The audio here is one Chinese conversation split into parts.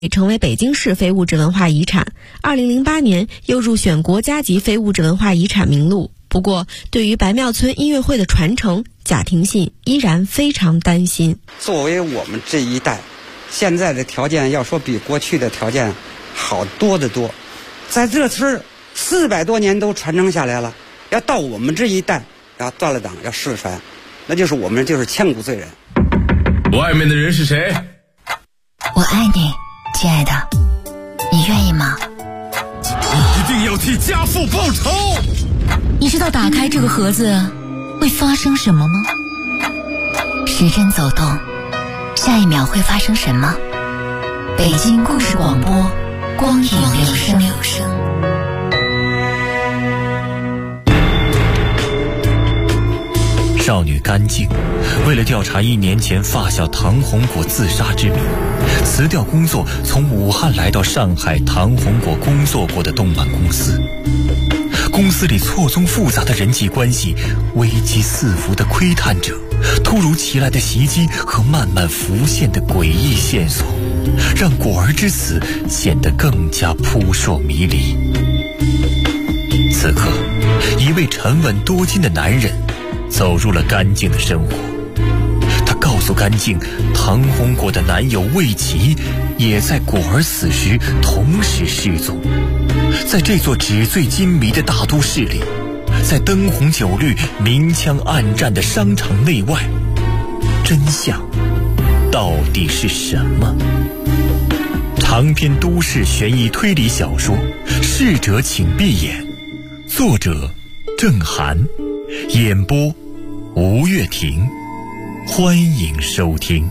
成为北京市非物质文化遗产，2008年又入选国家级非物质文化遗产名录。不过，对于白庙村音乐会的传承，贾廷信依然非常担心。 作为我们这一代，现在的条件要说比过去的条件好多得多，在这村400多年都传承下来了，要到我们这一代要断了档要失传，那就是我们就是千古罪人。 外面的人是谁？ 我爱你，亲爱的，你愿意吗？ 你一定要替家父报仇！ 你知道打开这个盒子会发生什么吗？时针走动，下一秒会发生什么？北京故事广播，光影留声。 少女甘静为了调查1年前发小唐红果自杀之谜，辞掉工作，从武汉来到上海唐红果工作过的动漫公司。公司里错综复杂的人际关系，危机四伏的窥探者，突如其来的袭击和慢慢浮现的诡异线索，让果儿之死显得更加扑朔迷离。此刻，一位沉稳多金的男人走入了甘静的生活。他告诉甘静，唐红果的男友魏琪也在果儿死时同时失踪。在这座纸醉金迷的大都市里，在灯红酒绿、明枪暗战的商场内外，真相到底是什么？长篇都市悬疑推理小说《逝者请闭眼》，作者郑涵，演播吴月婷，欢迎收听。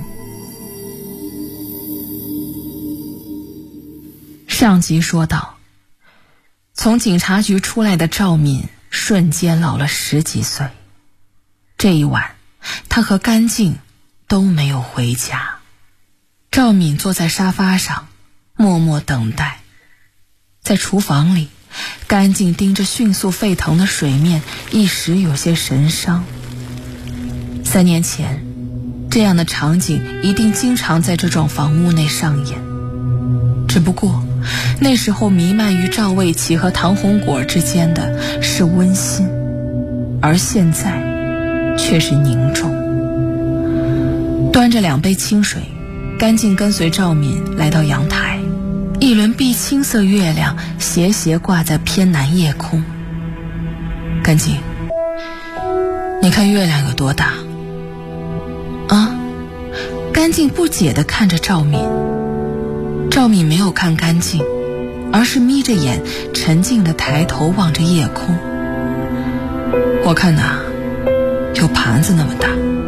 上集说到，从警察局出来的赵敏瞬间老了10几岁。这一晚，他和甘静都没有回家。赵敏坐在沙发上，默默等待。在厨房里，甘静盯着迅速沸腾的水面，一时有些神伤。3年前，这样的场景一定经常在这幢房屋内上演。只不过，那时候弥漫于赵卫琪和唐红果之间的是温馨，而现在却是凝重。端着2杯清水，甘静跟随赵敏来到阳台，一轮碧青色月亮斜斜挂在偏南夜空。甘静，你看月亮有多大？啊？甘静不解地看着赵敏。赵敏没有看甘静，而是眯着眼沉静地抬头望着夜空。我看呐，有盘子那么大。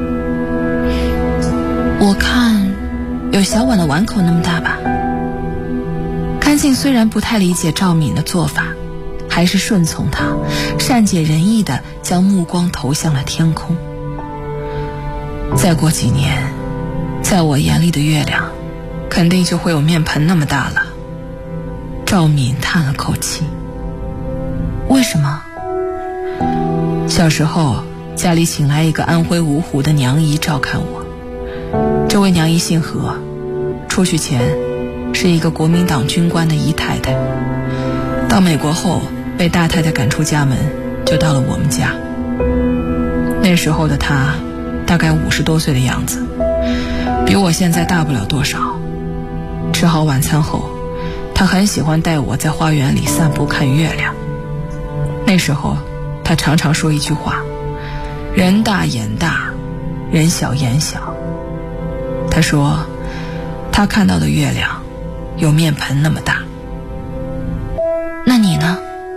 我看有小碗的碗口那么大吧。甘静虽然不太理解赵敏的做法，还是顺从他，善解人意地将目光投向了天空。再过几年，在我眼里的月亮肯定就会有面盆那么大了。赵敏叹了口气。为什么？小时候家里请来一个安徽芜湖的娘姨照看我。这位娘姨姓何，出去前是一个国民党军官的姨太太，到美国后被大太太赶出家门，就到了我们家。那时候的她大概50多岁的样子，比我现在大不了多少。吃好晚餐后，他很喜欢带我在花园里散步看月亮。那时候他常常说一句话：人大眼大，人小眼小。他说他看到的月亮有面盆那么大。那你呢？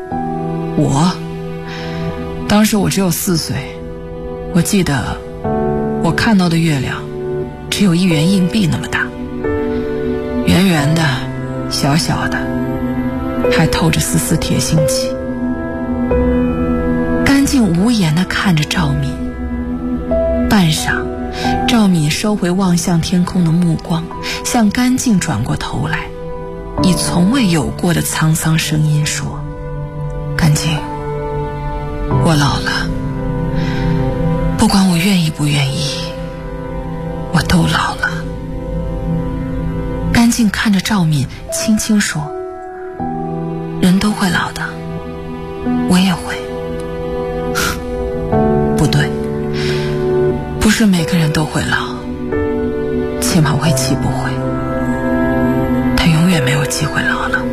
当时我只有4岁，我记得我看到的月亮只有1元硬币那么大，圆圆的，小小的，还透着丝丝铁腥气。甘静无言地看着赵敏，半晌，赵敏收回望向天空的目光，向甘静转过头来，以从未有过的沧桑声音说：甘静，我老了，不管我愿意不愿意，我都老了。甘甘静看着赵敏，轻轻说：“人都会老的，我也会。”不对，不是每个人都会老，起码魏琪不会，他永远没有机会老了。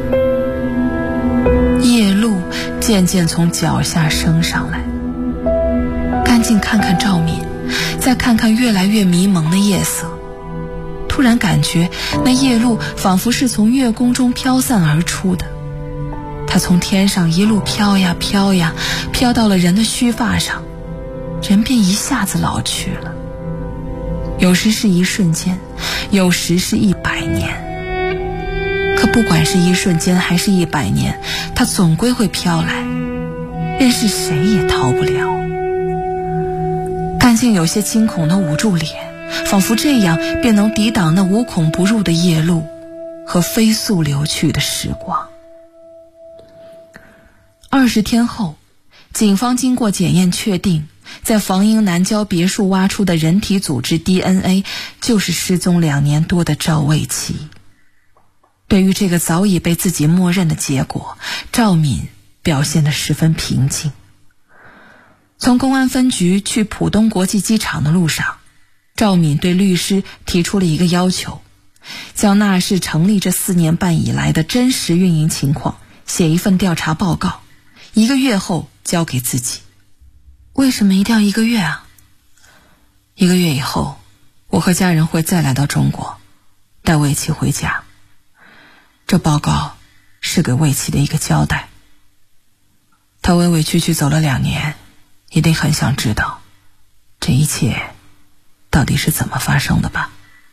夜露渐渐从脚下升上来，甘静看看赵敏，再看看越来越迷蒙的夜色，突然感觉那夜露仿佛是从月宫中飘散而出的，它从天上一路飘呀飘呀，飘到了人的须发上，人便一下子老去了。有时是一瞬间，有时是100年。可不管是一瞬间还是100年，它总归会飘来，任是谁也逃不了。甘静有些惊恐地捂住脸，仿佛这样便能抵挡那无孔不入的夜露和飞速流去的时光。20天后，警方经过检验确定，在房英南郊别墅挖出的人体组织 DNA 就是失踪2年多的赵卫琪。对于这个早已被自己默认的结果，赵敏表现得十分平静。从公安分局去浦东国际机场的路上，赵敏对律师提出了一个要求，将纳市成立这4年半以来的真实运营情况写一份调查报告，1个月后交给自己。为什么一定要1个月啊？1个月以后，我和家人会再来到中国，带卫琪回家。这报告是给卫琪的一个交代。他委委屈屈走了2年，一定很想知道这一切到底是怎么发生的吧？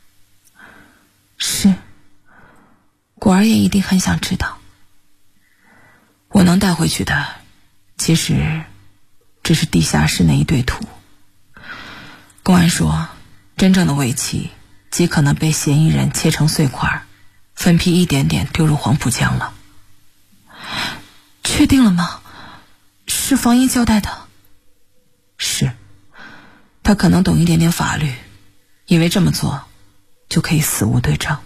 是，果儿也一定很想知道。我能带回去的，其实只是地下室那一堆土。公安说，真正的卫琪极可能被嫌疑人切成碎块，分批一点点丢入黄浦江了。确定了吗？是房英交代的？是，他可能懂一点点法律，以为这么做就可以死无对证。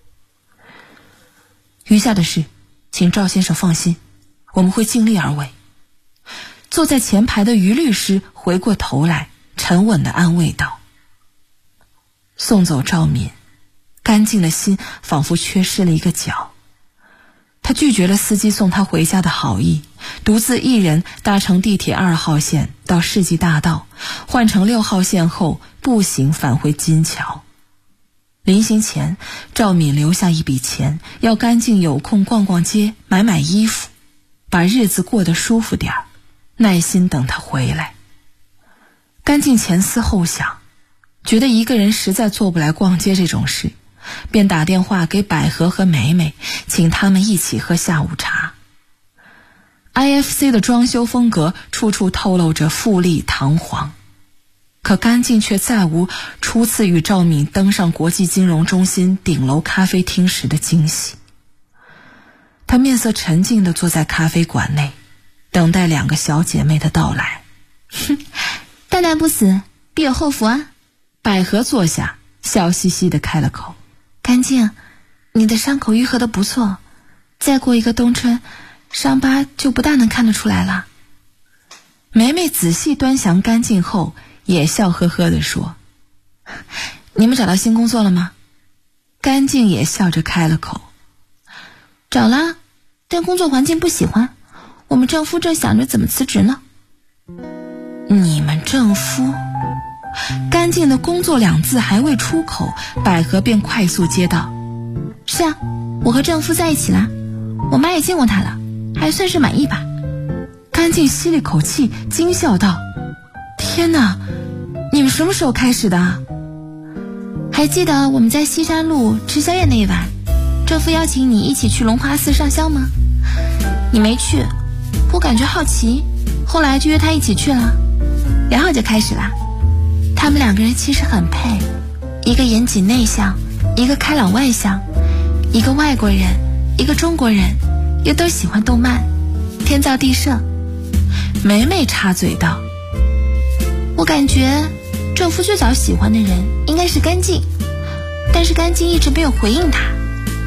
余下的事，请赵先生放心，我们会尽力而为。坐在前排的于律师回过头来，沉稳地安慰道。送走赵敏，干净的心仿佛缺失了一个角。他拒绝了司机送他回家的好意，独自一人搭乘地铁2号线到世纪大道，换乘6号线后步行返回金桥。临行前，赵敏留下一笔钱，要干净有空逛逛街，买衣服，把日子过得舒服点儿，耐心等他回来。干净前思后想，觉得一个人实在做不来逛街这种事，便打电话给百合和梅梅，请他们一起喝下午茶。IFC 的装修风格处处透露着富丽堂皇，可干净却再无初次与赵敏登上国际金融中心顶楼咖啡厅时的惊喜。她面色沉静地坐在咖啡馆内，等待2个小姐妹的到来。 大难不死，必有后福啊！ 百合坐下，笑嘻嘻地开了口。 干净，你的伤口愈合得不错，再过1个冬春，伤疤就不大能看得出来了。 梅梅仔细端详干净后，也笑呵呵地说：“你们找到新工作了吗？”干净也笑着开了口：“ 找了，但工作环境不喜欢，我们政府正想着怎么辞职呢。” 你们政府？干净的工作2字还未出口，百合便快速接道：“ 是啊，我和政府在一起啦，我妈也见过他了，还算是满意吧。” 干净吸了口气，惊笑道：“天哪，你们什么时候开始的？” 还记得我们在西山路吃宵夜那一晚，政府邀请你一起去龙华寺上香吗？你没去，我感觉好奇，后来就约他一起去了，然后就开始了。他们2个人其实很配，一个严谨内向，一个开朗外向，一个外国人，一个中国人，又都喜欢动漫，天造地设。 梅梅插嘴道：“ 我感觉政府最早喜欢的人应该是干净，但是干净一直没有回应他，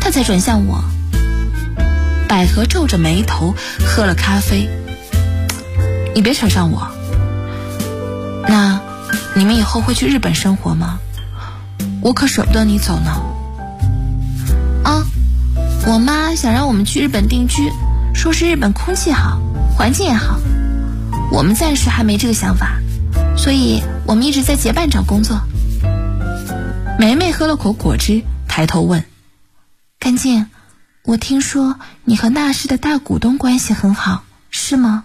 他才转向我。百合皱着眉头喝了咖啡。你别扯上我。那你们以后会去日本生活吗？我可舍不得你走呢。我妈想让我们去日本定居，说是日本空气好，环境也好。我们暂时还没这个想法，所以我们一直在结伴找工作。梅梅喝了口果汁，抬头问：干净，我听说你和纳氏的大股东关系很好，是吗？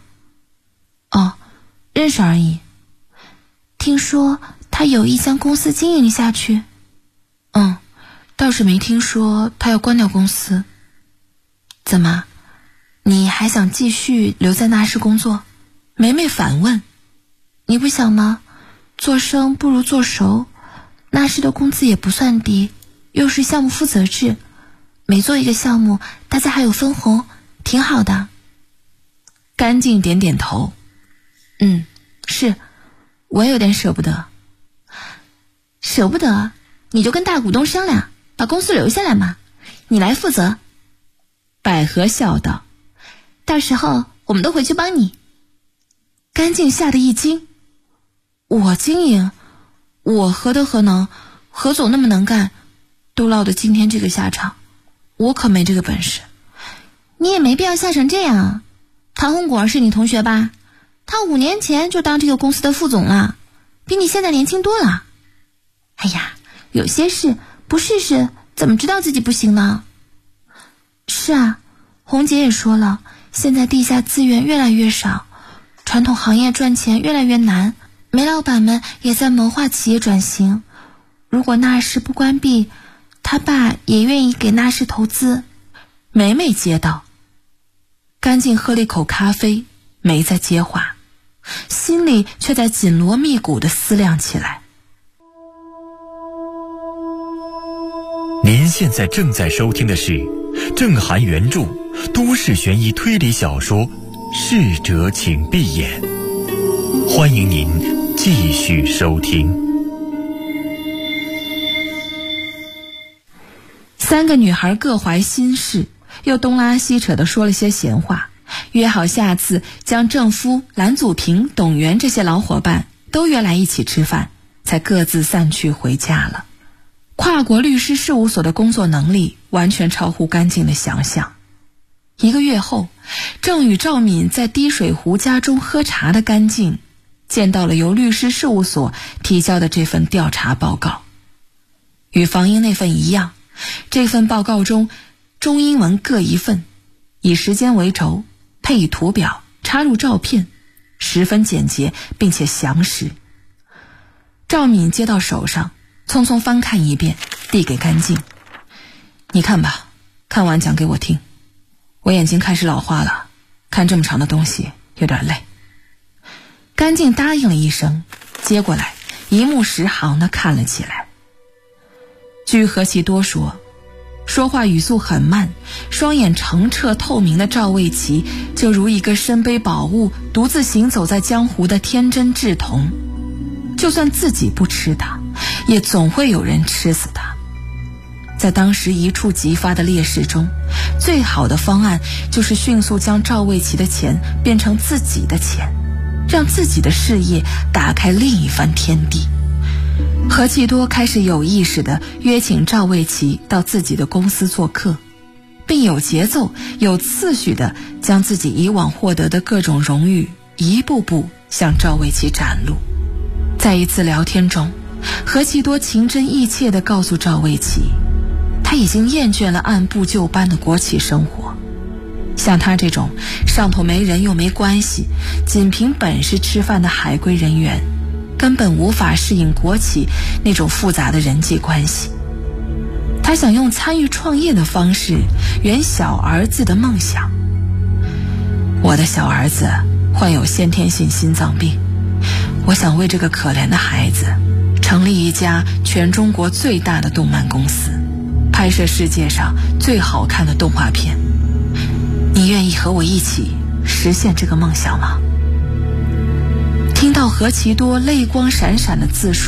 认识而已。听说他有意将公司经营下去？倒是没听说他要关掉公司。怎么，你还想继续留在纳氏工作？梅梅反问。你不想吗？做生不如做熟，纳氏的工资也不算低，又是项目负责制，每做一个项目大家还有分红，挺好的。干净点点头。是，我也有点舍不得。舍不得，你就跟大股东商量，把公司留下来嘛，你来负责。百合笑道，到时候我们都回去帮你。干净吓得一惊，我经营，我何德何能？何总那么能干，都落得今天这个下场，我可没这个本事。你也没必要吓成这样。唐红果是你同学吧？他5年前就当这个公司的副总了，比你现在年轻多了。哎呀，有些事不试试怎么知道自己不行呢？是啊，红姐也说了，现在地下资源越来越少，传统行业赚钱越来越难，梅老板们也在谋划企业转型。如果纳氏不关闭，他爸也愿意给纳氏投资。梅梅接道。干净喝了一口咖啡，没再接话，心里却在紧锣密鼓地思量起来。 您现在正在收听的是郑涵原著都市悬疑推理小说《逝者请闭眼》，欢迎您继续收听。 3个女孩各怀心事，又东拉西扯地说了些闲话，约好下次将郑夫、蓝祖平、董源这些老伙伴都约来一起吃饭，才各自散去回家了。跨国律师事务所的工作能力完全超乎干净的想象。1个月后，正与赵敏在滴水湖家中喝茶的干净，见到了由律师事务所提交的这份调查报告。与房英那份一样，这份报告中中英文各一份，以时间为轴，配以图表，插入照片，十分简洁并且详实。赵敏接到手上，匆匆翻看一遍，递给干净。你看吧，看完讲给我听。我眼睛开始老花了，看这么长的东西有点累。干净答应了一声，接过来一目十行地看了起来。据何其多说话语速很慢，双眼澄澈透明的赵卫奇就如一个身背宝物独自行走在江湖的天真稚童，就算自己不吃他，也总会有人吃死他。在当时一触即发的劣势中，最好的方案就是迅速将赵卫奇的钱变成自己的钱，让自己的事业打开另一番天地。何其多开始有意识地约请赵卫奇到自己的公司做客，并有节奏有次序地将自己以往获得的各种荣誉一步步向赵卫奇展露。在一次聊天中，何其多情真意切地告诉赵卫奇，他已经厌倦了按部就班的国企生活，像他这种上头没人又没关系，仅凭本事吃饭的海归人员，根本无法适应国企那种复杂的人际关系。他想用参与创业的方式圆小儿子的梦想。我的小儿子患有先天性心脏病，我想为这个可怜的孩子成立一家全中国最大的动漫公司，拍摄世界上最好看的动画片。你愿意和我一起实现这个梦想吗？听到何其多泪光闪闪的自述，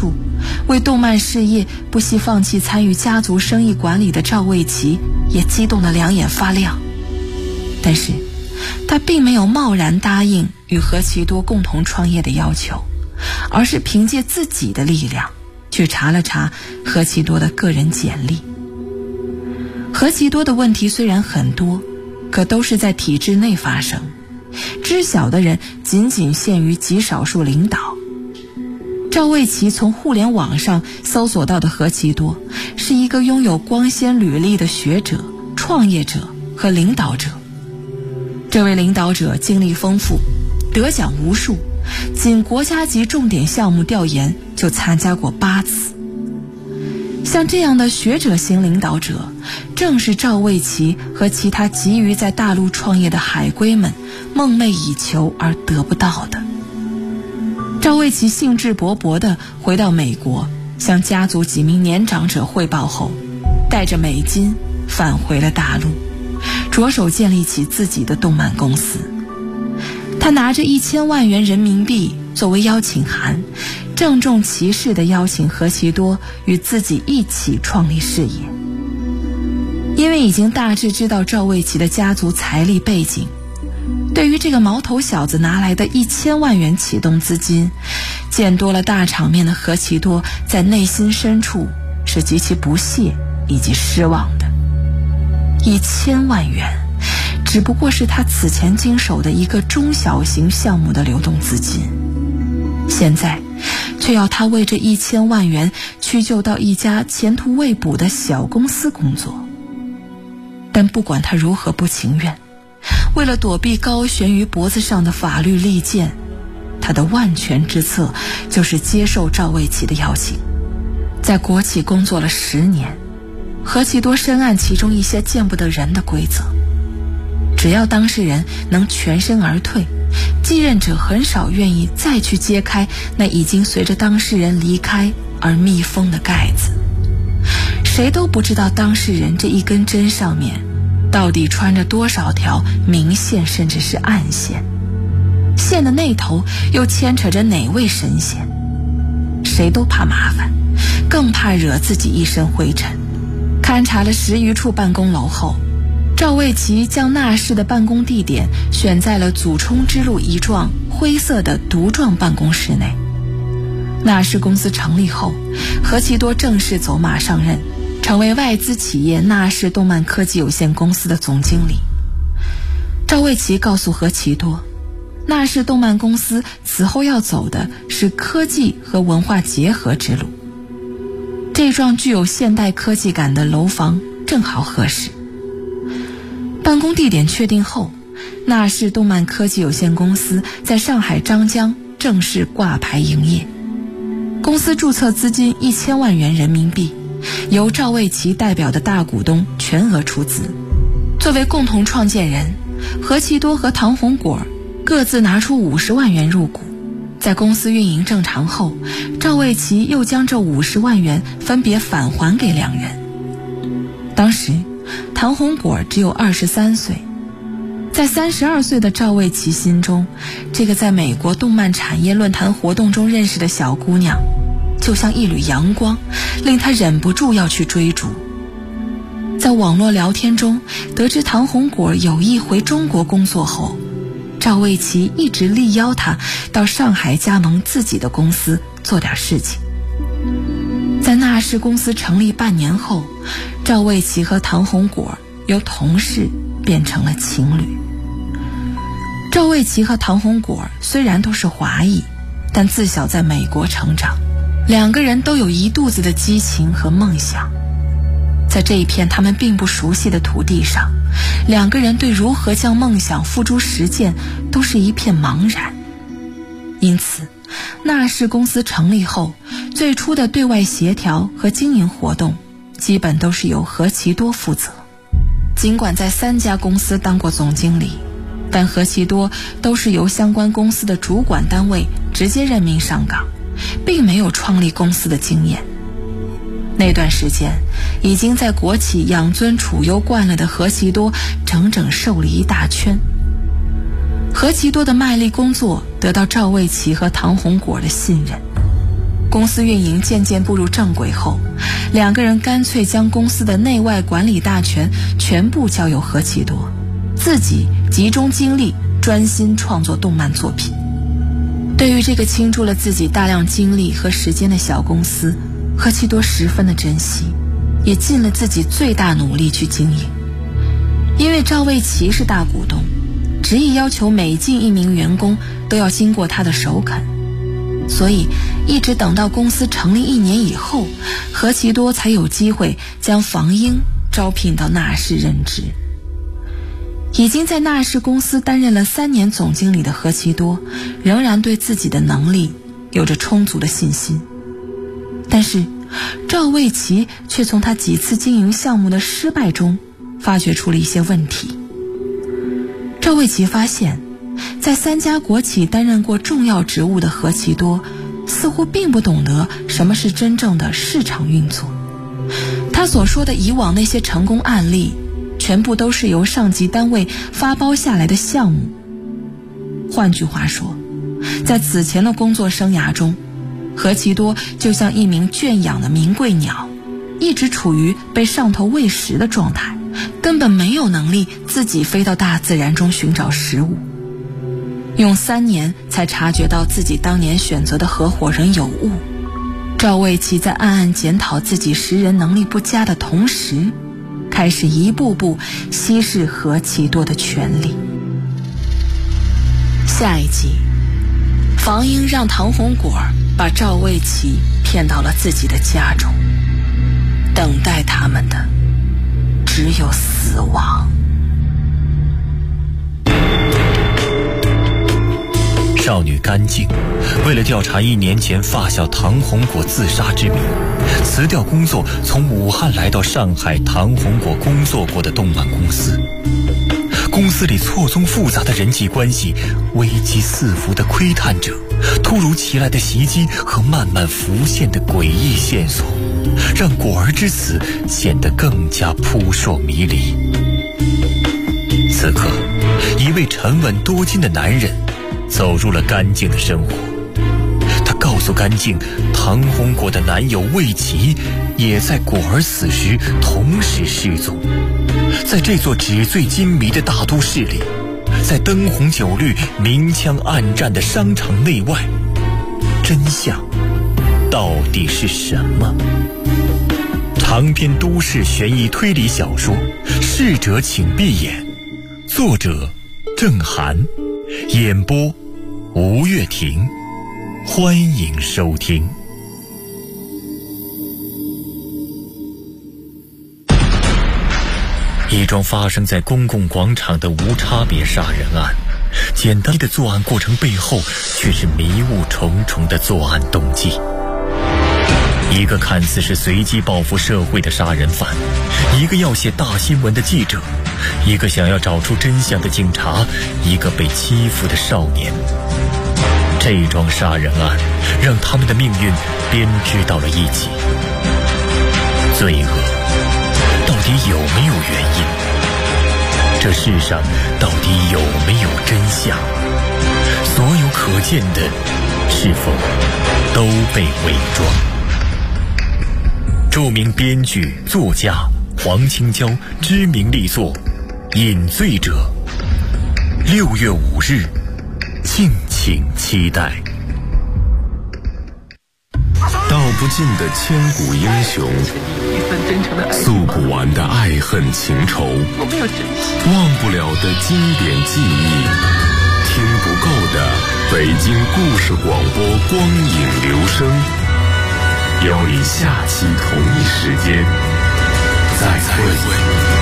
为动漫事业不惜放弃参与家族生意管理的赵卫奇也激动得两眼发亮。但是他并没有贸然答应与何其多共同创业的要求，而是凭借自己的力量去查了查何其多的个人简历。何其多的问题虽然很多，可都是在体制内发生，知晓的人仅仅限于极少数领导。赵卫奇从互联网上搜索到的何其多是一个拥有光鲜履历的学者、创业者和领导者。这位领导者经历丰富，得奖无数，仅国家级重点项目调研就参加过8次。像这样的学者型领导者，正是赵卫奇和其他急于在大陆创业的海归们梦寐以求而得不到的。赵卫奇兴致勃勃地回到美国，向家族几名年长者汇报后，带着美金返回了大陆，着手建立起自己的动漫公司。他拿着1000万元人民币作为邀请函，郑重其事地邀请何其多与自己一起创立事业。因为已经大致知道赵卫奇的家族财力背景，对于这个毛头小子拿来的1000万元启动资金，见多了大场面的何其多在内心深处是极其不屑以及失望的。1000万元只不过是他此前经手的一个中小型项目的流动资金，现在却要他为这1000万元屈就到一家前途未卜的小公司工作。但不管他如何不情愿，为了躲避高悬于脖子上的法律利剑，他的万全之策就是接受赵卫奇的邀请。在国企工作了10年，何其多深谙其中一些见不得人的规则。只要当事人能全身而退，继任者很少愿意再去揭开那已经随着当事人离开而密封的盖子。谁都不知道当事人这一根针上面到底穿着多少条明线甚至是暗线，线的那头又牵扯着哪位神仙。谁都怕麻烦，更怕惹自己一身灰尘。勘察了10余处办公楼后，赵卫奇将纳氏的办公地点选在了祖冲之路一幢灰色的独幢办公室内。纳氏公司成立后，何其多正式走马上任，成为外资企业纳氏动漫科技有限公司的总经理。赵卫奇告诉何其多，纳氏动漫公司此后要走的是科技和文化结合之路。这幢具有现代科技感的楼房正好合适。办公地点确定后，纳氏动漫科技有限公司在上海张江正式挂牌营业。公司注册资金1000万元人民币，由赵卫奇代表的大股东全额出资。作为共同创建人，何其多和唐红果各自拿出50万元入股。在公司运营正常后，赵卫奇又将这50万元分别返还给两人。当时唐红果只有23岁，在32岁的赵卫奇心中，这个在美国动漫产业论坛活动中认识的小姑娘就像一缕阳光，令他忍不住要去追逐。在网络聊天中得知唐红果有意回中国工作后，赵卫奇一直力邀他到上海加盟自己的公司做点事情。在纳氏公司成立半年后，赵卫奇和唐红果由同事变成了情侣。赵卫奇和唐红果虽然都是华裔，但自小在美国成长，两个人都有一肚子的激情和梦想。在这一片他们并不熟悉的土地上，两个人对如何将梦想付诸实践都是一片茫然。因此纳氏公司成立后，最初的对外协调和经营活动基本都是由何其多负责。尽管在3家公司当过总经理，但何其多都是由相关公司的主管单位直接任命上岗，并没有创立公司的经验。那段时间已经在国企养尊处优惯了的何其多整整瘦了一大圈。何其多的卖力工作得到赵卫奇和唐红果的信任， 公司运营渐渐步入正轨后，两个人干脆将公司的内外管理大权全部交由何其多，自己集中精力专心创作动漫作品。对于这个倾注了自己大量精力和时间的小公司，何其多十分的珍惜，也尽了自己最大努力去经营。因为赵卫奇是大股东，执意要求每进一名员工都要经过他的首肯，所以一直等到公司成立1年以后，何其多才有机会将房英招聘到纳氏任职。已经在纳氏公司担任了3年总经理的何其多，仍然对自己的能力有着充足的信心。但是赵卫奇却从他几次经营项目的失败中发掘出了一些问题。赵卫奇发现，在3家国企担任过重要职务的何其多似乎并不懂得什么是真正的市场运作。他所说的以往那些成功案例全部都是由上级单位发包下来的项目。换句话说，在此前的工作生涯中，何其多就像一名圈养的名贵鸟，一直处于被上头喂食的状态，根本没有能力自己飞到大自然中寻找食物。用3年才察觉到自己当年选择的合伙人有误。赵卫奇在暗暗检讨自己识人能力不佳的同时，开始一步步稀释何其多的权利。下一集，房英让唐红果把赵卫奇骗到了自己的家中，等待他们的只有死亡。 少女甘静为了调查1年前发小唐红果自杀之谜，辞掉工作，从武汉来到上海唐红果工作过的动漫公司。公司里错综复杂的人际关系，危机四伏的窥探者，突如其来的袭击和慢慢浮现的诡异线索，让果儿之死显得更加扑朔迷离。此刻，一位沉稳多金的男人走入了甘静的生活。他告诉甘静，唐红果的男友魏奇也在果儿死时同时失踪。在这座纸醉金迷的大都市里，在灯红酒绿、明枪暗战的商场内外，真相到底是什么？长篇都市悬疑推理小说《逝者请闭眼》，作者郑涵，演播吴月婷，欢迎收听。一桩发生在公共广场的无差别杀人案，简单的作案过程背后却是迷雾重重的作案动机。一个看似是随机报复社会的杀人犯，一个要写大新闻的记者，一个想要找出真相的警察，一个被欺负的少年。这桩杀人案让他们的命运编织到了一起。罪恶到底有没有原因？这世上到底有没有真相？所有可见的是否都被伪装？著名编剧作家黄清娇知名力作《饮醉者》，6月5日，敬请期待。 道不尽的千古英雄，诉不完的爱恨情仇，忘不了的经典记忆，听不够的北京故事广播光影留声。邀你下期同一时间再会。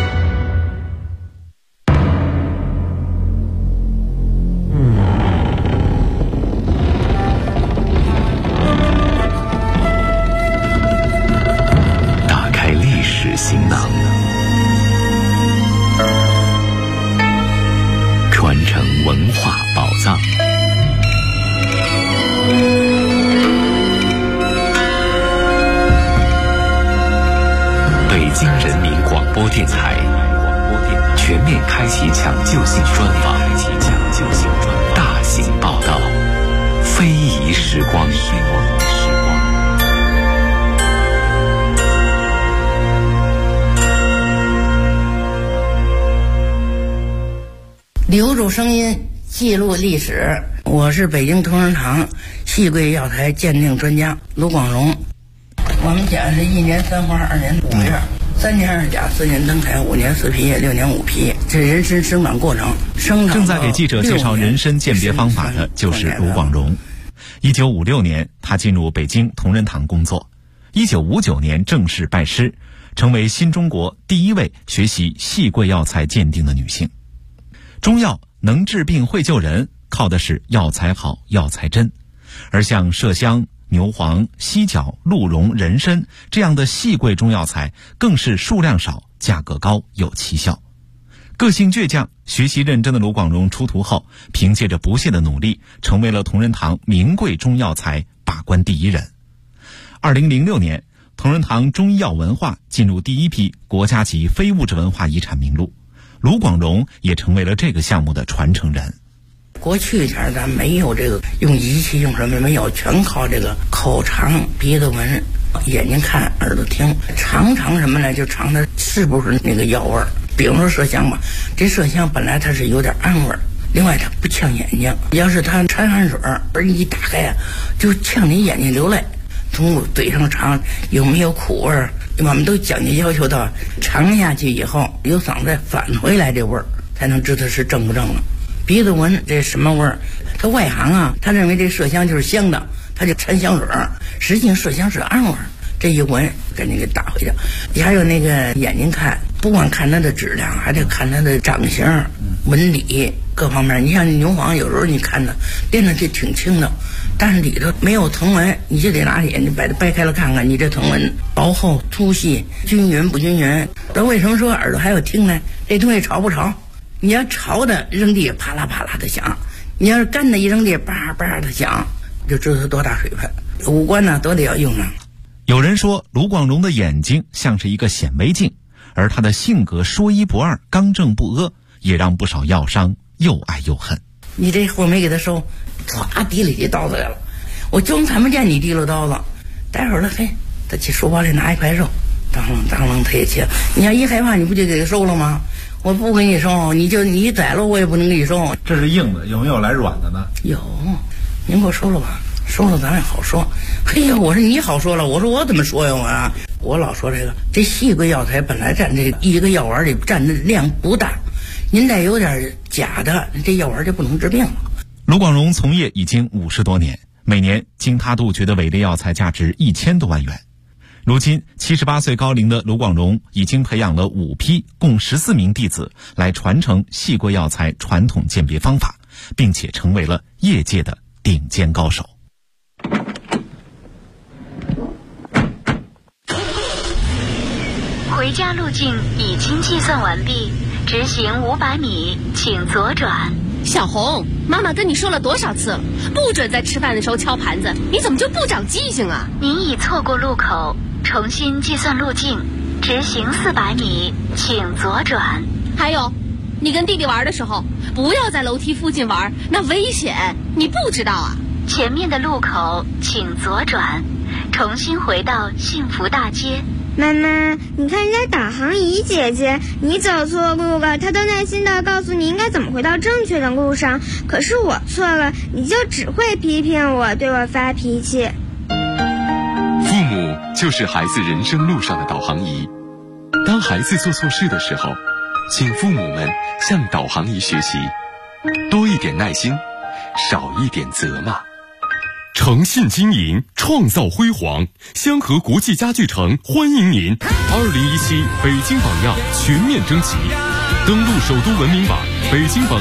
行囊，传承文化宝藏。北京人民广播电台全面开启抢救性专访，大型报道，非遗时光。 留住声音，记录历史。我是北京同仁堂细桂药材鉴定专家卢广荣。我们家是1年3花2年5月，3年2甲4年登台5年4皮6年5皮，这人参生长过程。 正在给记者介绍人参鉴别方法的就是卢广荣。1956年，他进入北京同仁堂工作。1959年正式拜师，成为新中国第一位学习细桂药材鉴定的女性。中药能治病会救人，靠的是药材好药材真，而像麝香、牛黄、犀角、鹿茸、人参这样的细桂中药材更是数量少、价格高、有奇效。个性倔强、学习认真的卢广荣出徒后，凭借着不懈的努力，成为了同仁堂名贵中药材把关第一人。2006年，同仁堂中医药文化进入第一批国家级非物质文化遗产名录，卢广荣也成为了这个项目的传承人。 过去前咱没有这个用仪器用什么没有，全靠这个口尝、鼻子闻、眼睛看、耳朵听，尝什么呢？就尝它是不是那个药味儿。比如说麝香吧，这麝香本来它是有点暗味儿，另外它不呛眼睛，要是它掺汗水而一打开啊，就呛你眼睛流泪。从嘴上尝有没有苦味儿，我们都讲究要求到尝下去以后由嗓子返回来这味儿，才能知道是正不正了。鼻子闻这什么味儿？他外行啊，他认为这麝香就是香的，他就掺香水儿，实际上麝香是暗味儿。这一闻赶紧给打回去。你还有那个眼睛看，不光看它的质量，还得看它的长相、纹理各方面。你像牛黄，有时候你看它练的就挺轻的，但是里头没有藤纹，你就得拿眼睛把它掰开了看看，你这藤纹薄厚、粗细、均匀不均匀。那为什么说耳朵还要听呢？这东西潮不潮？你要潮的扔地啪啦啪啦的响，你要是干的一扔地叭叭的响，就知道它多大水分。五官呢都得要用上。 有人说卢广荣的眼睛像是一个显微镜，而他的性格说一不二、刚正不阿，也让不少药商又爱又恨。 你这货没给他收，唰提里这刀子来了，我就看不见你提了刀子。待会儿了，嘿，他去书包里拿一块肉，当啷他也切。你要一害怕，你不就给他收了吗？我不给你收，你宰了我也不能给你收。 这是硬的，有没有来软的呢？ 有，您给我收了吧。收了咱也好说。嘿呀，我说你好说了，我说我怎么说呀？我老说这细桂药材本来占这一个药丸里占的量不大，您再有点假的，这药丸就不能治病了。 卢广荣从业已经50多年，每年经他杜绝的伪劣药材价值1000多万元。如今78岁高龄的卢广荣已经培养了5批共14名弟子来传承细桂药材传统鉴别方法，并且成为了业界的顶尖高手。 回家路径已经计算完毕，直行500米，请左转。 小红，妈妈跟你说了多少次了，不准在吃饭的时候敲盘子，你怎么就不长记性啊？ 您已错过路口，重新计算路径，直行400米，请左转。 还有，你跟弟弟玩的时候，不要在楼梯附近玩，那危险，你不知道啊？ 前面的路口请左转，重新回到幸福大街。 妈妈，你看人家导航仪姐姐，你走错路了，她都耐心地告诉你应该怎么回到正确的路上。可是我错了，你就只会批评我，对我发脾气。 父母就是孩子人生路上的导航仪。当孩子做错事的时候，请父母们向导航仪学习，多一点耐心，少一点责骂。诚信经营，创造辉煌。香河国际家具城欢迎您！2017北京榜样全面征集，登录首都文明榜、北京榜